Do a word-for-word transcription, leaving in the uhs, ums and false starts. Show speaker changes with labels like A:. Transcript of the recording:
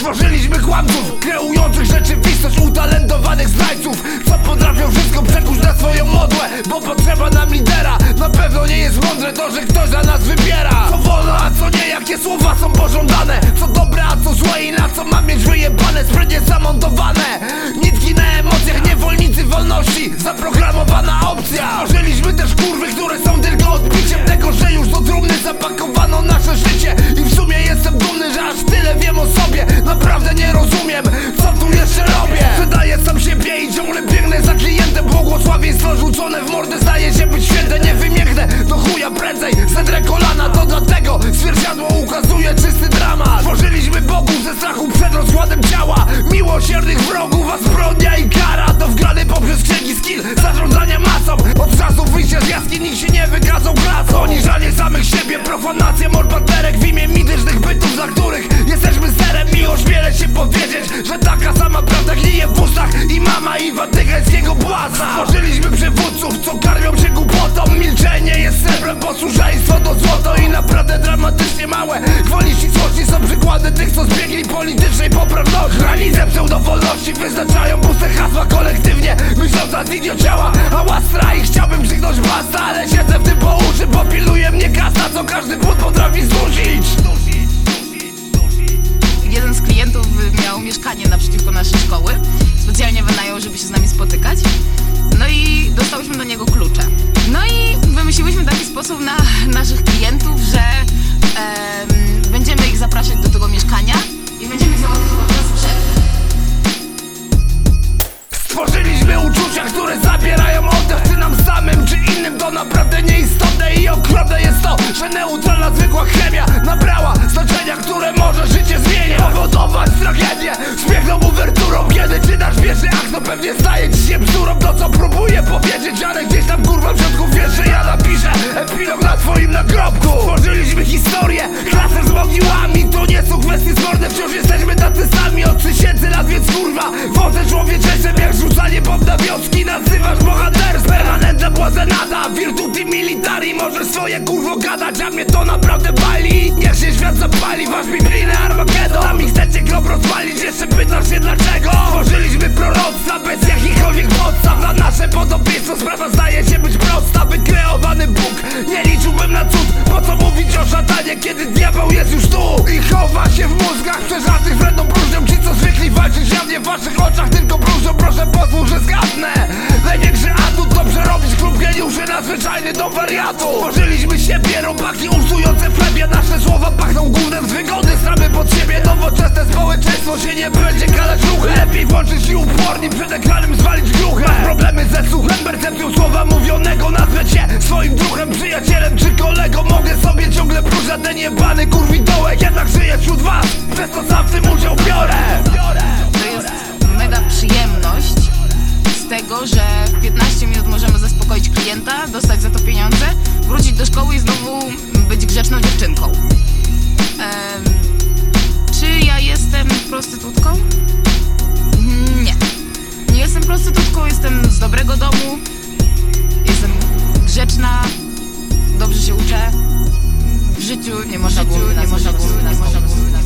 A: Stworzyliśmy kłamców, kreujących rzeczywistość, utalentowanych zdrajców, co potrafią wszystko przekuć na swoją modłę. Bo potrzeba nam lidera, na pewno nie jest mądre to, że ktoś za nas wybiera. Co wolno, a co nie, jakie słowa są pożądane, co dobre, a co złe i na co mam mieć wyjebane, sprytnie zamontowane. Nitki na emocjach, niewolnicy wolności, zaprogramowana opcja. Stworzyliśmy też kurwy, które są tylko odbiciem tego, że już do trumny zapakowano nasze życie. I w sumie jestem dumny, że aż tyle wiem o sobie. Naprawdę nie rozumiem, co tu jeszcze robię. Wydaję sam siebie i ciągle biegnę za klientem. Błogosławieństwo rzucone w mordę zdaje się być święte. Nie wymięknę do chuja prędzej, zedrę kolana. To dlatego zwierciadło ukazuje czysty dramat. Stworzyliśmy bogów ze strachu przed rozkładem ciała, miłosiernych wrogów, a zbrodnia i kara to wgrany poprzez księgi skill zarządzania masą. Od czasów wyjścia z jaskini nikt się nie wykazał klasą. Poniżanie samych siebie, profanacja morderek w imię mitycznych bytów, za których jesteśmy serem. I ośmielę się powiedzieć, że taka sama prawda gnije w ustach i mama i watykańskiego błazna. Stworzyliśmy przywódców, co karmią się głupotą. Milczenie jest srebrem, posłuszeństwo to złoto. I naprawdę dramatycznie małe gwoli ścisłości są przykłady tych, co zbiegli politycznej poprawności. Granice pseudowolności wyznaczają puste hasła kolektywnie, myśląc nad idiociała, a łastra. I chciałbym krzyknąć basta, ale siedzę w tym po uszy, bo pilnuje mnie kasta, co każdy błąd potrafi zdusić.
B: Jeden z klientów miał mieszkanie naprzeciwko naszej szkoły. Specjalnie wynajął, żeby się z nami spotykać. No i dostałyśmy do niego klucze. No i wymyśliłyśmy taki sposób na naszych klientów, że em, będziemy ich zapraszać do tego mieszkania i będziemy załatwiać podczas przerwy.
A: Stworzyliśmy uczucia, które zabierają oddech. Czy nam samym, czy innym, to naprawdę nieistotne. I okropne jest to, że neutralna zwykła chemia nabrała znaczenia, które może życie zmieniać, powodować tragedię z piękną uwerturą. Kiedy czytasz pierwszy akt, no pewnie staje ci się bzdurą to, co próbuję powiedzieć, ale gdzieś tam kurwa w środku wiesz, że ja napiszę epilog na twoim nagrobku. Stworzyliśmy historię, klasę z mogiłami. To nie są kwestie sporne, wciąż jesteśmy tacy sami od tysięcy lat, więc kurwa wodę człowieczeństwem jak rzucanie bomb na wioski nazywasz bohaterstwem. Permanentna błazenada, virtuti militari, możesz swoje kurwo gadać, a mnie to naprawdę bali. Niech się świat zapali, wasz biblijny Armagedon. Sami chcecie grob rozwalić, jeszcze pytasz się dlaczego. Stworzyliśmy proroctwa bez jakichkolwiek podstaw. Na nasze podobieństwo sprawa zdaje się być prosta. Wykreowany Bóg, nie liczyłbym na cud. Po co mówić o szatanie, kiedy diabeł jest już tu i chowa się w mózgach przeżartych wredną próżnią. Ci, co zwykli walczyć jawnie w waszych oczach tylko próżnią. Proszę pozwól, że zgadnę. Największy atut to przerobić klub geniuszy na zwyczajny dom wariatu. Stworzyliśmy siebie, robaki usujące w chlebie. Nasze słowa pachną gównem z wygody, stramy pod siebie. Nowoczesne społeczeństwo się nie będzie kalać ruchem. Lepiej włączyć i upornie przed ekranem zwalić gruchę. Masz problemy ze słuchem, percepcją słowa mówionego. Nazwę cię swoim druhem, przyjacielem czy kolego. Mogę sobie ciągle próć na ten jebany kurwidołek. Jednak żyję wśród was, przez to sam w tym udział biorę.
B: To jest mega przyjemność z tego, że w piętnaście minut możemy zaspokoić klienta, dostać za to pieniądze, wrócić do szkoły i znowu być grzeczną dziewczynką. Ehm, czy ja jestem prostytutką? Nie. Nie jestem prostytutką, jestem z dobrego domu, jestem grzeczna, dobrze się uczę. W życiu nie można było, nie można było, nie można było.